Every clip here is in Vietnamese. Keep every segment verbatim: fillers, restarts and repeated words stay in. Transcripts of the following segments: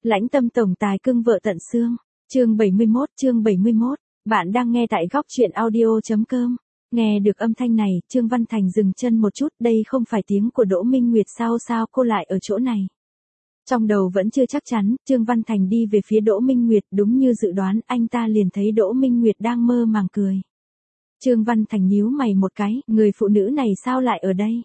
Lãnh tâm tổng tài cưng vợ tận xương. Chương bảy mươi mốt, chương bảy mươi mốt. Bạn đang nghe tại góc truyện audio chấm com. Nghe được âm thanh này, Trương Văn Thành dừng chân một chút, đây không phải tiếng của Đỗ Minh Nguyệt sao sao cô lại ở chỗ này. Trong đầu vẫn chưa chắc chắn, Trương Văn Thành đi về phía Đỗ Minh Nguyệt, đúng như dự đoán, anh ta liền thấy Đỗ Minh Nguyệt đang mơ màng cười. Trương Văn Thành nhíu mày một cái, người phụ nữ này sao lại ở đây?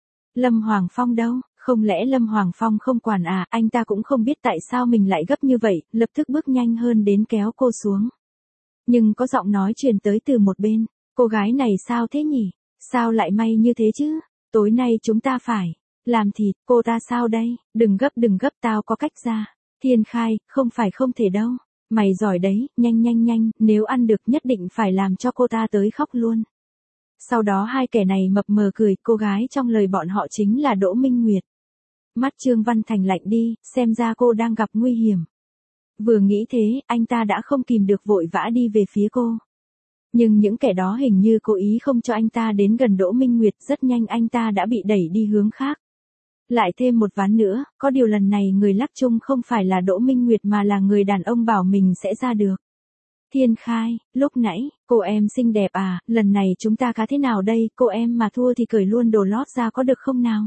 Lâm Hoàng Phong đâu? Không lẽ Lâm Hoàng Phong không quản à? Anh ta cũng không biết tại sao mình lại gấp như vậy, lập tức bước nhanh hơn đến kéo cô xuống. Nhưng có giọng nói truyền tới từ một bên, cô gái này sao thế nhỉ? Sao lại may như thế chứ? Tối nay chúng ta phải làm thịt cô ta sao đây? Đừng gấp đừng gấp, tao có cách ra. Thiên Khai, không phải không thể đâu. Mày giỏi đấy, nhanh nhanh nhanh, nếu ăn được nhất định phải làm cho cô ta tới khóc luôn. Sau đó hai kẻ này mập mờ cười, cô gái trong lời bọn họ chính là Đỗ Minh Nguyệt. Mắt Trương Văn Thành lạnh đi, xem ra cô đang gặp nguy hiểm. Vừa nghĩ thế, anh ta đã không kìm được vội vã đi về phía cô. Nhưng những kẻ đó hình như cố ý không cho anh ta đến gần Đỗ Minh Nguyệt, rất nhanh anh ta đã bị đẩy đi hướng khác. Lại thêm một ván nữa, có điều lần này người lắc chung không phải là Đỗ Minh Nguyệt mà là người đàn ông bảo mình sẽ ra được. Thiên Khai, lúc nãy, cô em xinh đẹp à, lần này chúng ta cá thế nào đây, cô em mà thua thì cởi luôn đồ lót ra có được không nào?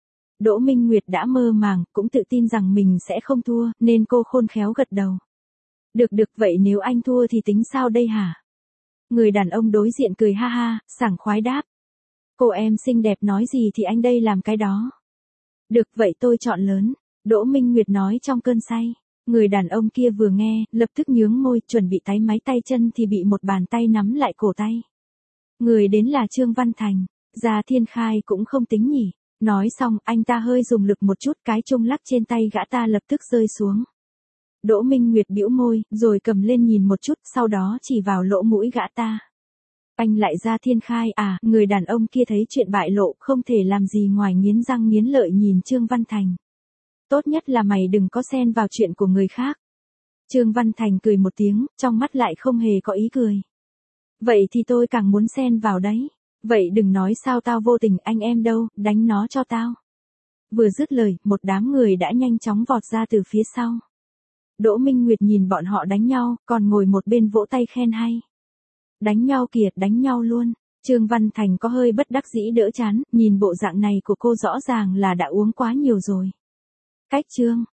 Đỗ Minh Nguyệt đã mơ màng, cũng tự tin rằng mình sẽ không thua, nên cô khôn khéo gật đầu. Được được, vậy nếu anh thua thì tính sao đây hả? Người đàn ông đối diện cười ha ha, sảng khoái đáp. Cô em xinh đẹp nói gì thì anh đây làm cái đó. Được vậy tôi chọn lớn, Đỗ Minh Nguyệt nói trong cơn say. Người đàn ông kia vừa nghe, lập tức nhướng môi, chuẩn bị táy máy tay chân thì bị một bàn tay nắm lại cổ tay. Người đến là Trương Văn Thành, ra Thiên Khai cũng không tính nhỉ. Nói xong, anh ta hơi dùng lực một chút, cái chung lắc trên tay gã ta lập tức rơi xuống. Đỗ Minh Nguyệt bĩu môi, rồi cầm lên nhìn một chút, sau đó chỉ vào lỗ mũi gã ta. Anh lại ra Thiên Khai à? Người đàn ông kia thấy chuyện bại lộ, không thể làm gì ngoài nghiến răng nghiến lợi nhìn Trương Văn Thành. Tốt nhất là mày đừng có xen vào chuyện của người khác. Trương Văn Thành cười một tiếng, trong mắt lại không hề có ý cười. Vậy thì tôi càng muốn xen vào đấy. Vậy đừng nói sao tao vô tình, anh em đâu, đánh nó cho tao. Vừa dứt lời, một đám người đã nhanh chóng vọt ra từ phía sau. Đỗ Minh Nguyệt nhìn bọn họ đánh nhau, còn ngồi một bên vỗ tay khen hay. Đánh nhau kìa, đánh nhau luôn. Trương Văn Thành có hơi bất đắc dĩ đỡ chán, nhìn bộ dạng này của cô rõ ràng là đã uống quá nhiều rồi. Cách Trương